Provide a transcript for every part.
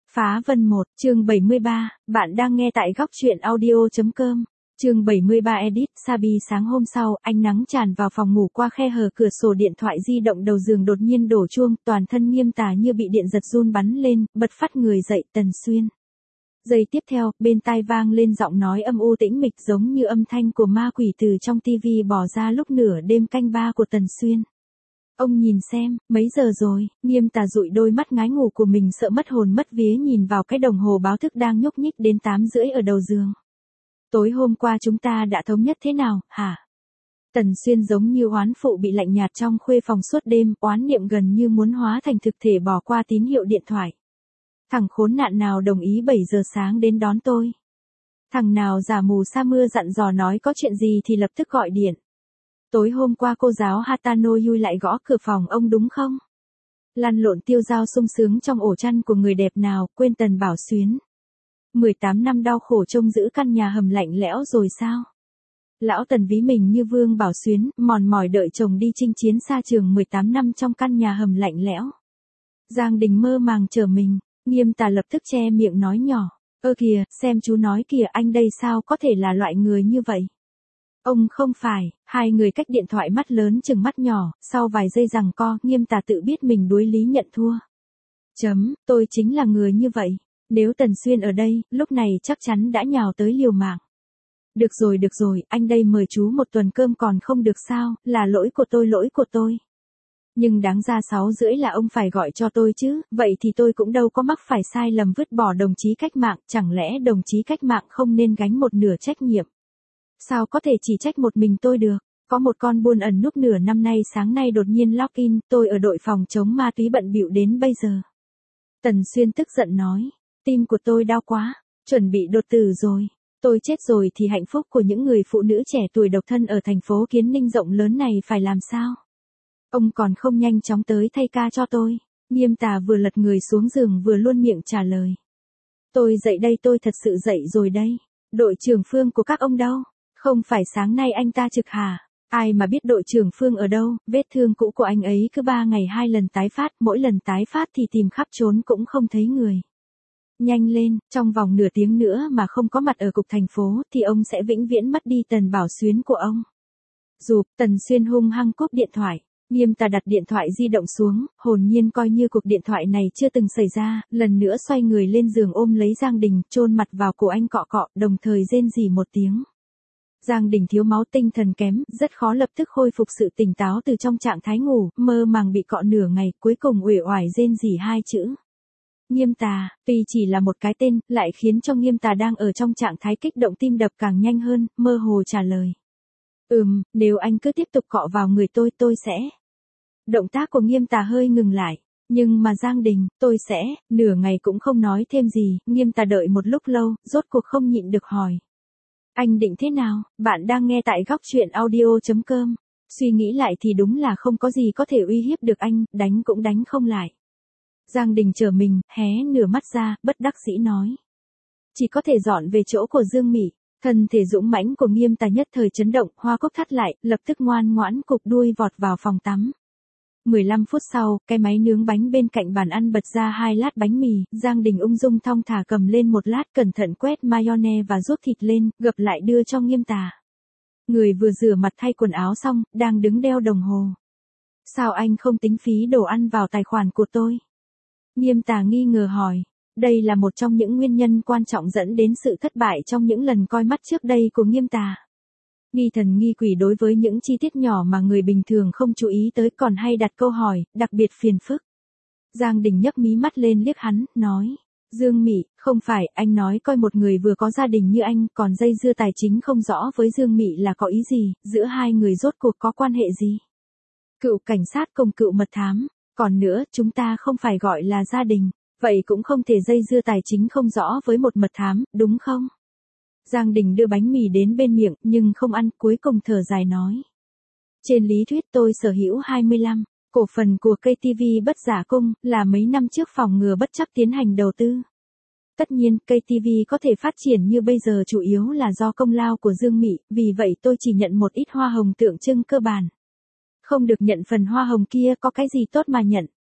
Phá Vân 1, chương 73, bạn đang nghe tại góc truyện audio.com. Chương 73 edit, Sabi sáng hôm sau, ánh nắng tràn vào phòng ngủ qua khe hở cửa sổ điện thoại di động đầu giường đột nhiên đổ chuông, toàn thân Nghiêm Tà như bị điện giật run bắn lên, bật phát người dậy, Tần Xuyên. Giây tiếp theo, bên tai vang lên giọng nói âm u tĩnh mịch giống như âm thanh của ma quỷ từ trong tivi bò ra lúc nửa đêm canh ba của Tần Xuyên. Ông nhìn xem, mấy giờ rồi, Nghiêm Tà dụi đôi mắt ngái ngủ của mình sợ mất hồn mất vía nhìn vào cái đồng hồ báo thức đang nhúc nhích đến 8:30 ở đầu giường. Tối hôm qua chúng ta đã thống nhất thế nào, hả? Tần Xuyên giống như oán phụ bị lạnh nhạt trong khuê phòng suốt đêm, oán niệm gần như muốn hóa thành thực thể bỏ qua tín hiệu điện thoại. Thằng khốn nạn nào đồng ý 7 giờ sáng đến đón tôi? Thằng nào giả mù sa mưa dặn dò nói có chuyện gì thì lập tức gọi điện. Tối hôm qua cô giáo Hatano Yui lại gõ cửa phòng ông đúng không? Lăn lộn tiêu dao sung sướng trong ổ chăn của người đẹp nào, quên Tần Bảo Xuyến. 18 năm đau khổ trông giữ căn nhà hầm lạnh lẽo rồi sao? Lão Tần ví mình như Vương Bảo Xuyến, mòn mỏi đợi chồng đi chinh chiến xa trường 18 năm trong căn nhà hầm lạnh lẽo. Giang Đình mơ màng chờ mình, Nghiêm Tà lập tức che miệng nói nhỏ. Ơ kìa, xem chú nói kìa, anh đây sao có thể là loại người như vậy? Ông không phải, hai người cách điện thoại mắt lớn chừng mắt nhỏ, sau vài giây giằng co, Nghiêm Tà tự biết mình đuối lý nhận thua. Tôi chính là người như vậy. Nếu Tần Xuyên ở đây, lúc này chắc chắn đã nhào tới liều mạng. Được rồi, anh đây mời chú một tuần cơm còn không được sao, là lỗi của tôi. Nhưng đáng ra 6:30 là ông phải gọi cho tôi chứ, vậy thì tôi cũng đâu có mắc phải sai lầm vứt bỏ đồng chí cách mạng, chẳng lẽ đồng chí cách mạng không nên gánh một nửa trách nhiệm? Sao có thể chỉ trách một mình tôi được? Có một con buôn ẩn núp nửa năm nay sáng nay đột nhiên login, tôi ở đội phòng chống ma túy bận bịu đến bây giờ. Tần Xuyên tức giận nói, tim của tôi đau quá, chuẩn bị đột tử rồi. Tôi chết rồi thì hạnh phúc của những người phụ nữ trẻ tuổi độc thân ở thành phố Kiến Ninh rộng lớn này phải làm sao? Ông còn không nhanh chóng tới thay ca cho tôi. Nghiêm Tà vừa lật người xuống giường vừa luôn miệng trả lời. Tôi dậy đây, tôi thật sự dậy rồi đây. Đội trưởng Phương của các ông đâu? Không phải sáng nay anh ta trực hả? Ai mà biết đội trưởng Phương ở đâu, vết thương cũ của anh ấy cứ 3 ngày 2 lần tái phát, mỗi lần tái phát thì tìm khắp trốn cũng không thấy người. Nhanh lên, trong vòng nửa tiếng nữa mà không có mặt ở cục thành phố thì ông sẽ vĩnh viễn mất đi Tần Bảo Xuyến của ông. Dụp, Tần Xuyên hung hăng cúp điện thoại. Nghiêm Tà đặt điện thoại di động xuống, hồn nhiên coi như cuộc điện thoại này chưa từng xảy ra, lần nữa xoay người lên giường ôm lấy Giang Đình, chôn mặt vào cổ anh cọ cọ, đồng thời rên rỉ một tiếng. Giang Đình thiếu máu tinh thần kém, rất khó lập tức khôi phục sự tỉnh táo từ trong trạng thái ngủ, mơ màng bị cọ nửa ngày, cuối cùng uể oải rên rỉ 2 chữ. Nghiêm Tà, tuy chỉ là một cái tên, lại khiến cho Nghiêm Tà đang ở trong trạng thái kích động tim đập càng nhanh hơn, mơ hồ trả lời. Nếu anh cứ tiếp tục cọ vào người tôi sẽ. Động tác của Nghiêm Tà hơi ngừng lại. Nhưng mà Giang Đình, tôi sẽ, nửa ngày cũng không nói thêm gì, Nghiêm Tà đợi một lúc lâu, rốt cuộc không nhịn được hỏi. Anh định thế nào? Bạn đang nghe tại góc truyện audio.com. Suy nghĩ lại thì đúng là không có gì có thể uy hiếp được anh, đánh cũng đánh không lại. Giang Đình trở mình, hé nửa mắt ra, bất đắc dĩ nói. Chỉ có thể dọn về chỗ của Dương Mỹ. Thân thể dũng mãnh của Nghiêm Tà nhất thời chấn động, hoa cúc thắt lại, lập tức ngoan ngoãn cụp đuôi vọt vào phòng tắm. 15 phút sau, cái máy nướng bánh bên cạnh bàn ăn bật ra 2 lát bánh mì, Giang Đình ung dung thong thả cầm lên một lát, cẩn thận quét mayonnaise và rút thịt lên, gập lại đưa cho Nghiêm Tà. Người vừa rửa mặt thay quần áo xong, đang đứng đeo đồng hồ. Sao anh không tính phí đồ ăn vào tài khoản của tôi? Nghiêm Tà nghi ngờ hỏi. Đây là một trong những nguyên nhân quan trọng dẫn đến sự thất bại trong những lần coi mắt trước đây của Nghiêm Tà. Nghi thần nghi quỷ đối với những chi tiết nhỏ mà người bình thường không chú ý tới còn hay đặt câu hỏi, đặc biệt phiền phức. Giang Đình nhấc mí mắt lên liếc hắn, nói. Dương Mỹ, không phải, anh nói coi một người vừa có gia đình như anh còn dây dưa tài chính không rõ với Dương Mỹ là có ý gì, giữa hai người rốt cuộc có quan hệ gì? Cựu cảnh sát cùng cựu mật thám, còn nữa, chúng ta không phải gọi là gia đình. Vậy cũng không thể dây dưa tài chính không rõ với một mật thám, đúng không? Giang Đình đưa bánh mì đến bên miệng, nhưng không ăn, cuối cùng thở dài nói. Trên lý thuyết tôi sở hữu 25, cổ phần của KTV Bất Giả Cung, là mấy năm trước phòng ngừa bất chấp tiến hành đầu tư. Tất nhiên, KTV có thể phát triển như bây giờ chủ yếu là do công lao của Dương Mỹ, vì vậy tôi chỉ nhận một ít hoa hồng tượng trưng cơ bản. Không được nhận phần hoa hồng kia có cái gì tốt mà nhận.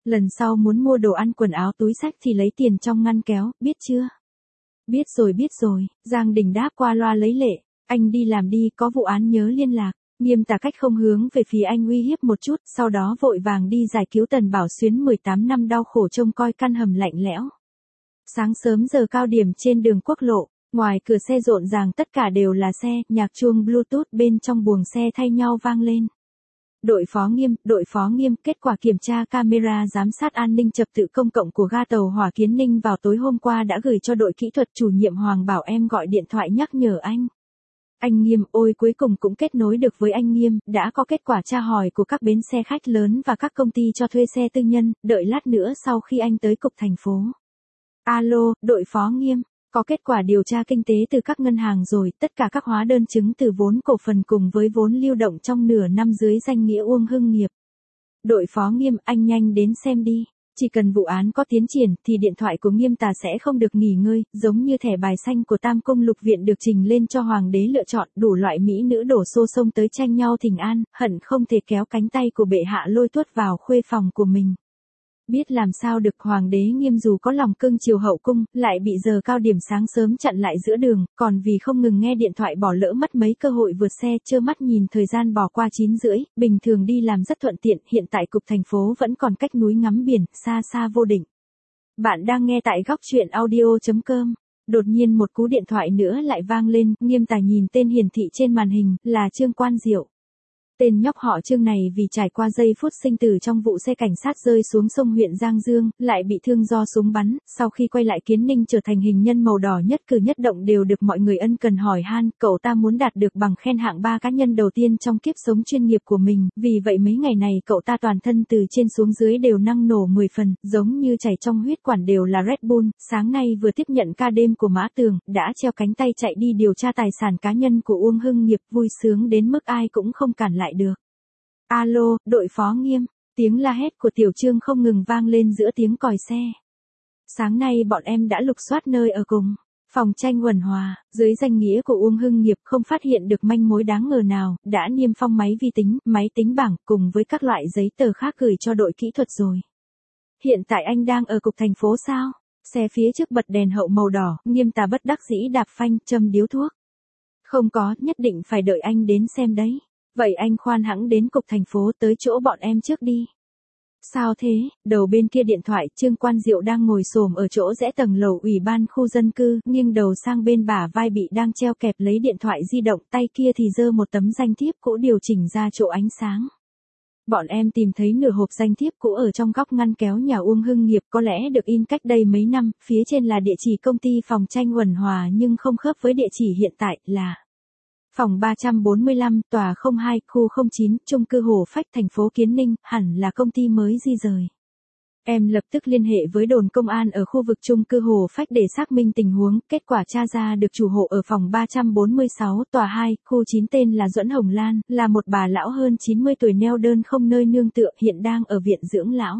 Lần sau muốn mua đồ ăn quần áo túi xách thì lấy tiền trong ngăn kéo, biết chưa? Biết rồi, Giang Đình đáp qua loa lấy lệ. Anh đi làm đi, có vụ án nhớ liên lạc. Nghiêm Tà cách không hướng về phía anh uy hiếp một chút, sau đó vội vàng đi giải cứu Tần Bảo Xuyến 18 năm đau khổ trông coi căn hầm lạnh lẽo. Sáng sớm giờ cao điểm trên đường quốc lộ, ngoài cửa xe rộn ràng tất cả đều là xe, nhạc chuông Bluetooth bên trong buồng xe thay nhau vang lên. Đội phó nghiêm, kết quả kiểm tra camera giám sát an ninh trật tự công cộng của ga tàu hỏa Kiến Ninh vào tối hôm qua đã gửi cho đội kỹ thuật chủ nhiệm Hoàng bảo em gọi điện thoại nhắc nhở anh. Anh Nghiêm, ôi cuối cùng cũng kết nối được với anh Nghiêm, đã có kết quả tra hỏi của các bến xe khách lớn và các công ty cho thuê xe tư nhân, đợi lát nữa sau khi anh tới cục thành phố. Alo, đội phó Nghiêm, có kết quả điều tra kinh tế từ các ngân hàng rồi, tất cả các hóa đơn chứng từ vốn cổ phần cùng với vốn lưu động trong nửa năm dưới danh nghĩa Uông Hưng Nghiệp. Đội phó Nghiêm, anh nhanh đến xem đi. Chỉ cần vụ án có tiến triển thì điện thoại của Nghiêm Tà sẽ không được nghỉ ngơi, giống như thẻ bài xanh của Tam Cung Lục Viện được trình lên cho hoàng đế lựa chọn, đủ loại mỹ nữ đổ xô xông tới tranh nhau thỉnh an, hận không thể kéo cánh tay của bệ hạ lôi tuốt vào khuê phòng của mình. Biết làm sao được, hoàng đế Nghiêm dù có lòng cưng chiều hậu cung, lại bị giờ cao điểm sáng sớm chặn lại giữa đường, còn vì không ngừng nghe điện thoại bỏ lỡ mất mấy cơ hội vượt xe, trơ mắt nhìn thời gian bỏ qua 9:30, bình thường đi làm rất thuận tiện, hiện tại cục thành phố vẫn còn cách núi ngắm biển, xa xa vô định. Bạn đang nghe tại góc truyện audio.com. Đột nhiên một cú điện thoại nữa lại vang lên, Nghiêm Tài nhìn tên hiển thị trên màn hình, là Trương Quan Diệu. Tên nhóc họ Trương này vì trải qua giây phút sinh tử trong vụ xe cảnh sát rơi xuống sông huyện Giang Dương, lại bị thương do súng bắn, sau khi quay lại Kiến Ninh trở thành hình nhân màu đỏ nhất cử nhất động đều được mọi người ân cần hỏi han, cậu ta muốn đạt được bằng khen hạng 3 cá nhân đầu tiên trong kiếp sống chuyên nghiệp của mình, vì vậy mấy ngày này cậu ta toàn thân từ trên xuống dưới đều năng nổ 10 phần, giống như chảy trong huyết quản đều là Red Bull, sáng nay vừa tiếp nhận ca đêm của Mã Tường, đã treo cánh tay chạy đi điều tra tài sản cá nhân của Uông Hưng Nghiệp, vui sướng đến mức ai cũng không cản lại được. Alo, đội phó Nghiêm, tiếng la hét của Tiểu Trương không ngừng vang lên giữa tiếng còi xe. Sáng nay bọn em đã lục soát nơi ở cùng phòng tranh Uẩn Hòa, dưới danh nghĩa của Uông Hưng Nghiệp không phát hiện được manh mối đáng ngờ nào, đã niêm phong máy vi tính, máy tính bảng cùng với các loại giấy tờ khác gửi cho đội kỹ thuật rồi. Hiện tại anh đang ở cục thành phố sao? Xe phía trước bật đèn hậu màu đỏ, Nghiêm Tà bất đắc dĩ đạp phanh, châm điếu thuốc. Không có, nhất định phải đợi anh đến xem đấy. Vậy anh khoan hãng đến cục thành phố tới chỗ bọn em trước đi. Sao thế? Đầu bên kia điện thoại, Trương Quan Diệu đang ngồi xổm ở chỗ rẽ tầng lầu ủy ban khu dân cư, nghiêng đầu sang bên bả vai bị đang treo kẹp lấy điện thoại di động, tay kia thì giơ một tấm danh thiếp cũ điều chỉnh ra chỗ ánh sáng. Bọn em tìm thấy nửa hộp danh thiếp cũ ở trong góc ngăn kéo nhà Uông Hưng Nghiệp, có lẽ được in cách đây mấy năm, phía trên là địa chỉ công ty phòng tranh Uẩn Hòa nhưng không khớp với địa chỉ hiện tại là phòng 345, tòa 02, khu 09, chung cư Hồ Phách, thành phố Kiến Ninh, hẳn là công ty mới di rời. Em lập tức liên hệ với đồn công an ở khu vực chung cư Hồ Phách để xác minh tình huống, kết quả tra ra được chủ hộ ở phòng 346, tòa 2, khu 9 tên là Duẫn Hồng Lan, là một bà lão hơn 90 tuổi neo đơn không nơi nương tựa, hiện đang ở viện dưỡng lão.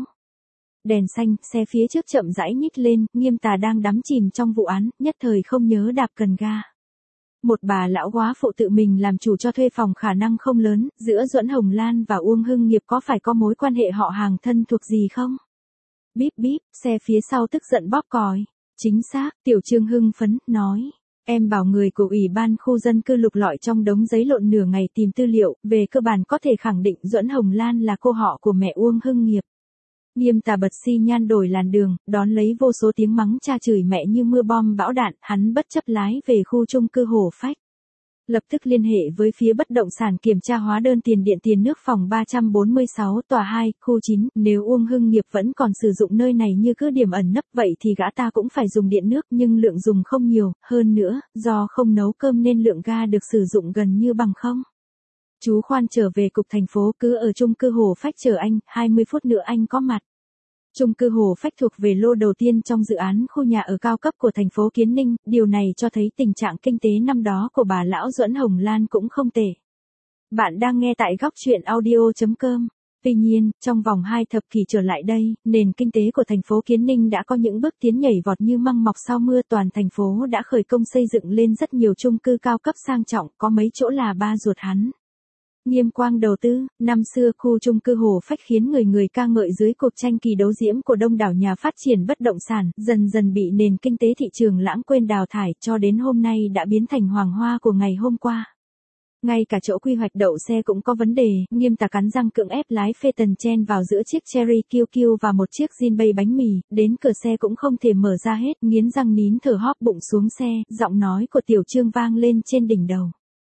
Đèn xanh, xe phía trước chậm rãi nhích lên, Nghiêm Tà đang đắm chìm trong vụ án, nhất thời không nhớ đạp cần ga. Một bà lão góa phụ tự mình làm chủ cho thuê phòng khả năng không lớn, giữa Duẫn Hồng Lan và Uông Hưng Nghiệp có phải có mối quan hệ họ hàng thân thuộc gì không? Bíp bíp, xe phía sau tức giận bóp còi. Chính xác, Tiểu Trương hưng phấn, nói. Em bảo người của ủy ban khu dân cư lục lọi trong đống giấy lộn nửa ngày tìm tư liệu, về cơ bản có thể khẳng định Duẫn Hồng Lan là cô họ của mẹ Uông Hưng Nghiệp. Nghiêm Tà bật xi nhan đổi làn đường, đón lấy vô số tiếng mắng cha chửi mẹ như mưa bom bão đạn, hắn bất chấp lái về khu chung cư Hồ Phách. Lập tức liên hệ với phía bất động sản kiểm tra hóa đơn tiền điện tiền nước phòng 346, tòa 2, khu 9, nếu Uông Hưng Nghiệp vẫn còn sử dụng nơi này như cứ điểm ẩn nấp vậy thì gã ta cũng phải dùng điện nước nhưng lượng dùng không nhiều, hơn nữa, do không nấu cơm nên lượng ga được sử dụng gần như bằng không. Chú khoan trở về cục thành phố, cứ ở chung cư Hồ Phách chờ anh, 20 phút nữa anh có mặt. Chung cư Hồ Phách thuộc về lô đầu tiên trong dự án khu nhà ở cao cấp của thành phố Kiến Ninh, điều này cho thấy tình trạng kinh tế năm đó của bà lão Duẫn Hồng Lan cũng không tệ. Bạn đang nghe tại góc truyện audio.com. Tuy nhiên, trong vòng 2 thập kỷ trở lại đây, nền kinh tế của thành phố Kiến Ninh đã có những bước tiến nhảy vọt như măng mọc sau mưa, toàn thành phố đã khởi công xây dựng lên rất nhiều chung cư cao cấp sang trọng, có mấy chỗ là ba ruột hắn. Nghiêm Quang đầu tư, năm xưa khu chung cư Hồ Phách khiến người người ca ngợi dưới cuộc tranh kỳ đấu diễm của đông đảo nhà phát triển bất động sản, dần dần bị nền kinh tế thị trường lãng quên đào thải cho đến hôm nay đã biến thành hoàng hoa của ngày hôm qua. Ngay cả chỗ quy hoạch đậu xe cũng có vấn đề, Nghiêm Tà cắn răng cưỡng ép lái Phaeton chen vào giữa chiếc Cherry QQ và một chiếc Jinbei bánh mì, đến cửa xe cũng không thể mở ra hết, nghiến răng nín thở hóp bụng xuống xe, giọng nói của Tiểu Trương vang lên trên đỉnh đầu.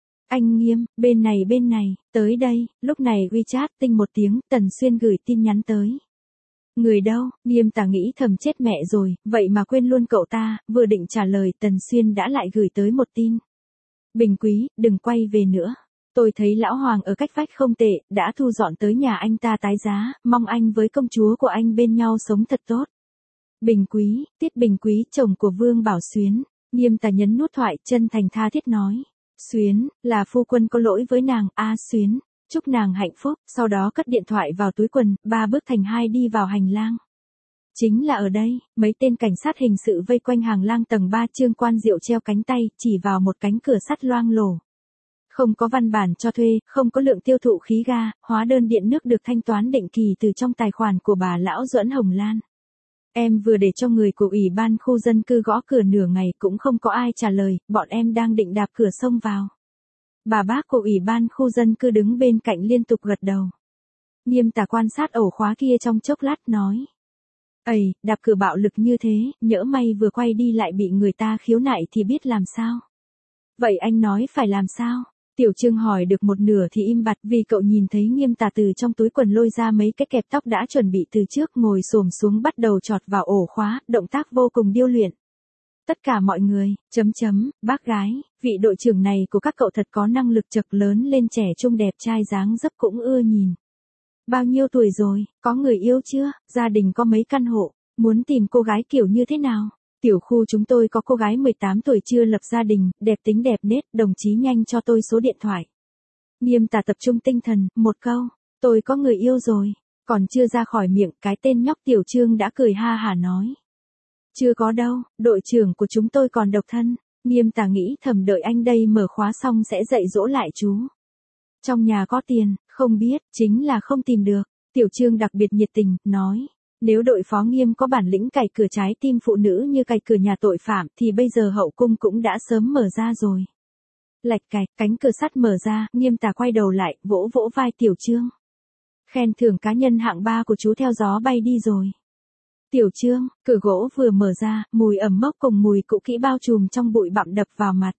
Anh Nghiêm, bên này, tới đây, lúc này WeChat tinh một tiếng, Tần Xuyên gửi tin nhắn tới. Người đâu, Nghiêm Tà nghĩ thầm chết mẹ rồi, vậy mà quên luôn cậu ta, vừa định trả lời Tần Xuyên đã lại gửi tới một tin. Bình Quý, đừng quay về nữa. Tôi thấy lão Hoàng ở cách vách không tệ, đã thu dọn tới nhà anh ta tái giá, mong anh với công chúa của anh bên nhau sống thật tốt. Bình Quý, Tiết Bình Quý, chồng của Vương Bảo Xuyến. Nghiêm Tà nhấn nút thoại, chân thành tha thiết nói. Xuyến, là phu quân có lỗi với nàng, Xuyến, chúc nàng hạnh phúc, sau đó cất điện thoại vào túi quần, 3 bước thành 2 đi vào hành lang. Chính là ở đây, mấy tên cảnh sát hình sự vây quanh hàng lang tầng 3, Trương Quan Diệu treo cánh tay, chỉ vào một cánh cửa sắt loang lổ. Không có văn bản cho thuê, không có lượng tiêu thụ khí ga, hóa đơn điện nước được thanh toán định kỳ từ trong tài khoản của bà lão Duẫn Hồng Lan. Em vừa để cho người của ủy ban khu dân cư gõ cửa nửa ngày cũng không có ai trả lời, bọn em đang định đạp cửa xông vào. Bà bác của ủy ban khu dân cư đứng bên cạnh liên tục gật đầu. Nghiêm Tà quan sát ổ khóa kia trong chốc lát nói. Ây, đạp cửa bạo lực như thế, nhỡ may vừa quay đi lại bị người ta khiếu nại thì biết làm sao. Vậy anh nói phải làm sao? Tiểu Trương hỏi được một nửa thì im bặt vì cậu nhìn thấy Nghiêm Tà từ trong túi quần lôi ra mấy cái kẹp tóc đã chuẩn bị từ trước, ngồi xổm xuống bắt đầu chọt vào ổ khóa, động tác vô cùng điêu luyện. Tất cả mọi người, bác gái, vị đội trưởng này của các cậu thật có năng lực, chật lớn lên trẻ trung đẹp trai dáng dấp cũng ưa nhìn. Bao nhiêu tuổi rồi, có người yêu chưa, gia đình có mấy căn hộ, muốn tìm cô gái kiểu như thế nào? Tiểu khu chúng tôi có cô gái 18 tuổi chưa lập gia đình, đẹp tính đẹp nết, đồng chí nhanh cho tôi số điện thoại. Nghiêm Tà tập trung tinh thần, một câu, tôi có người yêu rồi, còn chưa ra khỏi miệng, cái tên nhóc Tiểu Trương đã cười ha hả nói. Chưa có đâu, đội trưởng của chúng tôi còn độc thân. Nghiêm Tà nghĩ thầm đợi anh đây mở khóa xong sẽ dạy dỗ lại chú. Trong nhà có tiền, không biết, chính là không tìm được. Tiểu Trương đặc biệt nhiệt tình, nói. Nếu đội phó Nghiêm có bản lĩnh cày cửa trái tim phụ nữ như cày cửa nhà tội phạm thì bây giờ hậu cung cũng đã sớm mở ra rồi. Lạch cạch, cánh cửa sắt mở ra, Nghiêm Tà quay đầu lại, vỗ vỗ vai Tiểu Trương. Khen thưởng cá nhân hạng 3 của chú theo gió bay đi rồi. Tiểu Trương, cửa gỗ vừa mở ra, mùi ẩm mốc cùng mùi cũ kỹ bao trùm trong bụi bặm đập vào mặt.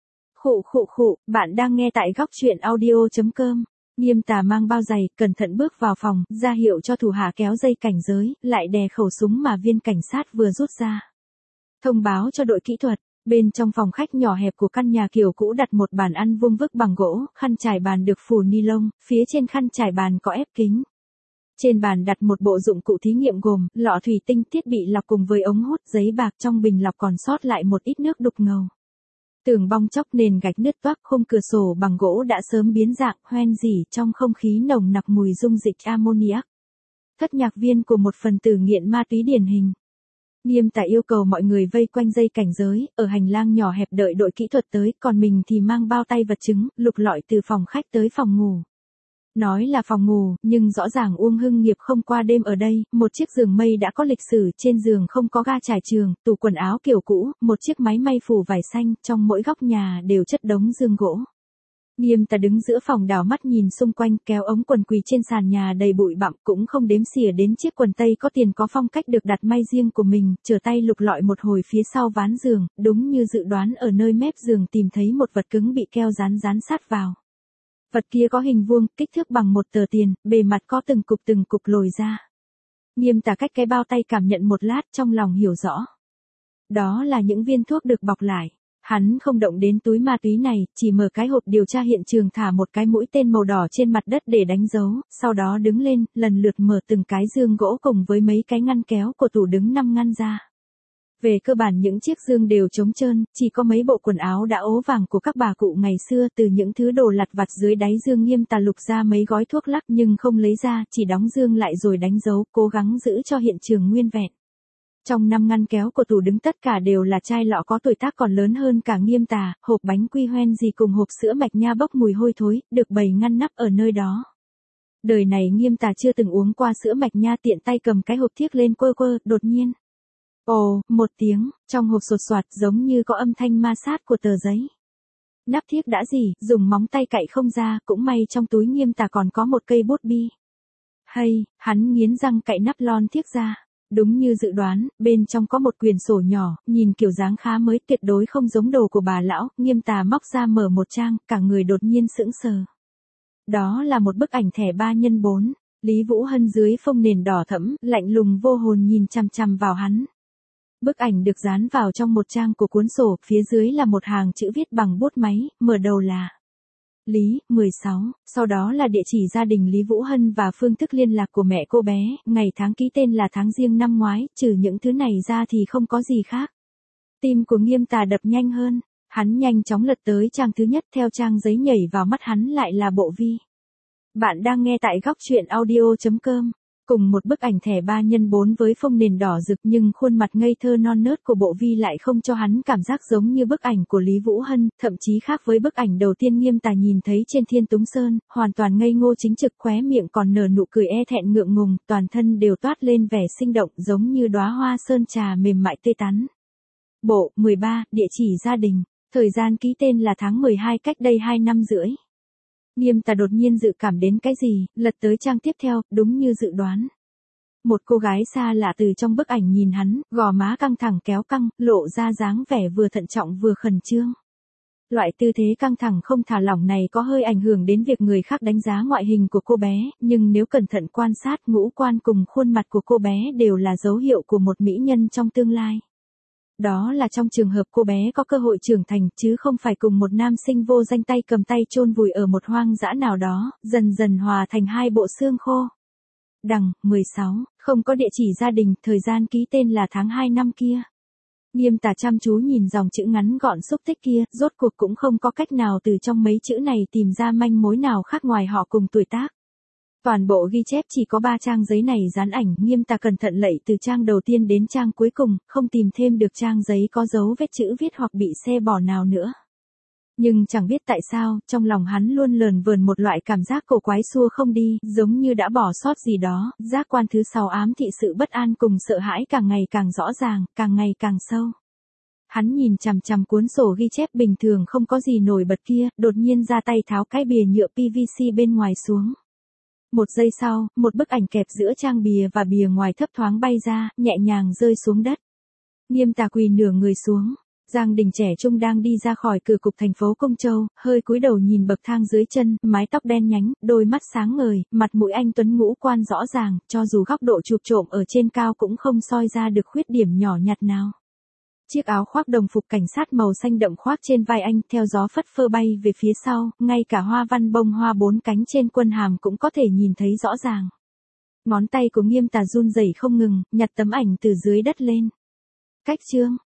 Khụ, bạn đang nghe tại góc truyện audio.com. Nghiêm Tà mang bao giày, cẩn thận bước vào phòng, ra hiệu cho thủ hạ kéo dây cảnh giới, lại đè khẩu súng mà viên cảnh sát vừa rút ra. Thông báo cho đội kỹ thuật, bên trong phòng khách nhỏ hẹp của căn nhà kiểu cũ đặt một bàn ăn vuông vức bằng gỗ, khăn trải bàn được phủ ni lông, phía trên khăn trải bàn có ép kính. Trên bàn đặt một bộ dụng cụ thí nghiệm gồm lọ thủy tinh, thiết bị lọc cùng với ống hút, giấy bạc, trong bình lọc còn sót lại một ít nước đục ngầu. Tường bong chóc, nền gạch nứt toác, khung cửa sổ bằng gỗ đã sớm biến dạng, hoen rỉ, trong không khí nồng nặc mùi dung dịch ammoniac. Thất nhạc viên của một phần tử nghiện ma túy điển hình. Nghiêm Tà yêu cầu mọi người vây quanh dây cảnh giới, ở hành lang nhỏ hẹp đợi đội kỹ thuật tới, còn mình thì mang bao tay vật chứng, lục lọi từ phòng khách tới phòng ngủ. Nói là phòng ngủ, nhưng rõ ràng Uông Hưng Nghiệp không qua đêm ở đây, một chiếc giường mây đã có lịch sử, trên giường không có ga trải trường, tủ quần áo kiểu cũ, một chiếc máy may phủ vải xanh, trong mỗi góc nhà đều chất đống dương gỗ. Nghiêm Tà đứng giữa phòng đảo mắt nhìn xung quanh, kéo ống quần quỳ trên sàn nhà đầy bụi bặm, cũng không đếm xỉa đến chiếc quần tây có tiền có phong cách được đặt may riêng của mình, trở tay lục lọi một hồi phía sau ván giường, đúng như dự đoán ở nơi mép giường tìm thấy một vật cứng bị keo dán sát vào. Vật kia có hình vuông, kích thước bằng một tờ tiền, bề mặt có từng cục lồi ra. Nghiêm Tà cách cái bao tay cảm nhận một lát, trong lòng hiểu rõ. Đó là những viên thuốc được bọc lại. Hắn không động đến túi ma túy này, chỉ mở cái hộp điều tra hiện trường, thả một cái mũi tên màu đỏ trên mặt đất để đánh dấu, sau đó đứng lên, lần lượt mở từng cái dương gỗ cùng với mấy cái ngăn kéo của tủ đứng 5 ngăn ra. Về cơ bản những chiếc dương đều trống trơn, chỉ có mấy bộ quần áo đã ố vàng của các bà cụ ngày xưa, từ những thứ đồ lặt vặt dưới đáy dương Nghiêm Tà lục ra mấy gói thuốc lắc nhưng không lấy ra, chỉ đóng dương lại rồi đánh dấu, cố gắng giữ cho hiện trường nguyên vẹn. Trong 5 ngăn kéo của tủ đứng tất cả đều là chai lọ có tuổi tác còn lớn hơn cả Nghiêm Tà, hộp bánh quy hoen gì cùng hộp sữa mạch nha bốc mùi hôi thối, được bày ngăn nắp ở nơi đó. Đời này Nghiêm Tà chưa từng uống qua sữa mạch nha, tiện tay cầm cái hộp thiếc lên quơ quơ, đột nhiên. Ồ, một tiếng, trong hộp sột soạt giống như có âm thanh ma sát của tờ giấy. Nắp thiếc đã dỉ, dùng móng tay cạy không ra, cũng may trong túi Nghiêm Tà còn có một cây bút bi. Hay, hắn nghiến răng cạy nắp lon thiếc ra. Đúng như dự đoán, bên trong có một quyển sổ nhỏ, nhìn kiểu dáng khá mới, tuyệt đối không giống đồ của bà lão. Nghiêm Tà móc ra mở một trang, cả người đột nhiên sững sờ. Đó là một bức ảnh thẻ 3x4, Lý Vũ Hân dưới phông nền đỏ thẫm, lạnh lùng vô hồn nhìn chằm chằm vào hắn. Bức ảnh được dán vào trong một trang của cuốn sổ, phía dưới là một hàng chữ viết bằng bút máy, mở đầu là Lý, 16, sau đó là địa chỉ gia đình Lý Vũ Hân và phương thức liên lạc của mẹ cô bé, ngày tháng ký tên là tháng Giêng năm ngoái, trừ những thứ này ra thì không có gì khác. Tim của Nghiêm Tà đập nhanh hơn, hắn nhanh chóng lật tới trang thứ nhất, theo trang giấy nhảy vào mắt hắn lại là bộ vi. Bạn đang nghe tại góc truyện audio.com. Cùng một bức ảnh thẻ 3x4 với phông nền đỏ rực, nhưng khuôn mặt ngây thơ non nớt của bộ vi lại không cho hắn cảm giác giống như bức ảnh của Lý Vũ Hân, thậm chí khác với bức ảnh đầu tiên Nghiêm Tà nhìn thấy trên Thiên Túng Sơn, hoàn toàn ngây ngô chính trực, khóe miệng còn nở nụ cười e thẹn ngượng ngùng, toàn thân đều toát lên vẻ sinh động giống như đóa hoa sơn trà mềm mại tươi tắn. Bộ 13, địa chỉ gia đình, thời gian ký tên là tháng 12 cách đây 2 năm rưỡi. Nghiêm Tà đột nhiên dự cảm đến cái gì, lật tới trang tiếp theo, đúng như dự đoán. Một cô gái xa lạ từ trong bức ảnh nhìn hắn, gò má căng thẳng kéo căng, lộ ra dáng vẻ vừa thận trọng vừa khẩn trương. Loại tư thế căng thẳng không thả lỏng này có hơi ảnh hưởng đến việc người khác đánh giá ngoại hình của cô bé, nhưng nếu cẩn thận quan sát, ngũ quan cùng khuôn mặt của cô bé đều là dấu hiệu của một mỹ nhân trong tương lai. Đó là trong trường hợp cô bé có cơ hội trưởng thành, chứ không phải cùng một nam sinh vô danh tay cầm tay chôn vùi ở một hoang dã nào đó, dần dần hòa thành hai bộ xương khô. Đằng, 16, không có địa chỉ gia đình, thời gian ký tên là tháng 2 năm kia. Nghiêm Tà chăm chú nhìn dòng chữ ngắn gọn xúc tích kia, rốt cuộc cũng không có cách nào từ trong mấy chữ này tìm ra manh mối nào khác ngoài họ cùng tuổi tác. Toàn bộ ghi chép chỉ có 3 trang giấy này dán ảnh, Nghiêm Tà cẩn thận lạy từ trang đầu tiên đến trang cuối cùng, không tìm thêm được trang giấy có dấu vết chữ viết hoặc bị xe bỏ nào nữa. Nhưng chẳng biết tại sao, trong lòng hắn luôn lờn vờn một loại cảm giác cổ quái xua không đi, giống như đã bỏ sót gì đó, giác quan thứ 6 ám thị sự bất an cùng sợ hãi càng ngày càng rõ ràng, càng ngày càng sâu. Hắn nhìn chằm chằm cuốn sổ ghi chép bình thường không có gì nổi bật kia, đột nhiên ra tay tháo cái bìa nhựa PVC bên ngoài xuống. Một giây sau, một bức ảnh kẹp giữa trang bìa và bìa ngoài thấp thoáng bay ra, nhẹ nhàng rơi xuống đất. Nghiêm Tà quỳ nửa người xuống. Giang Đình trẻ trung đang đi ra khỏi cửa cục thành phố Công Châu, hơi cúi đầu nhìn bậc thang dưới chân, mái tóc đen nhánh, đôi mắt sáng ngời, mặt mũi anh tuấn ngũ quan rõ ràng, cho dù góc độ chụp trộm ở trên cao cũng không soi ra được khuyết điểm nhỏ nhặt nào. Chiếc áo khoác đồng phục cảnh sát màu xanh đậm khoác trên vai anh, theo gió phất phơ bay về phía sau, ngay cả hoa văn bông hoa 4 cánh trên quân hàm cũng có thể nhìn thấy rõ ràng. Ngón tay của Nghiêm Tà run rẩy không ngừng, nhặt tấm ảnh từ dưới đất lên. Cách chương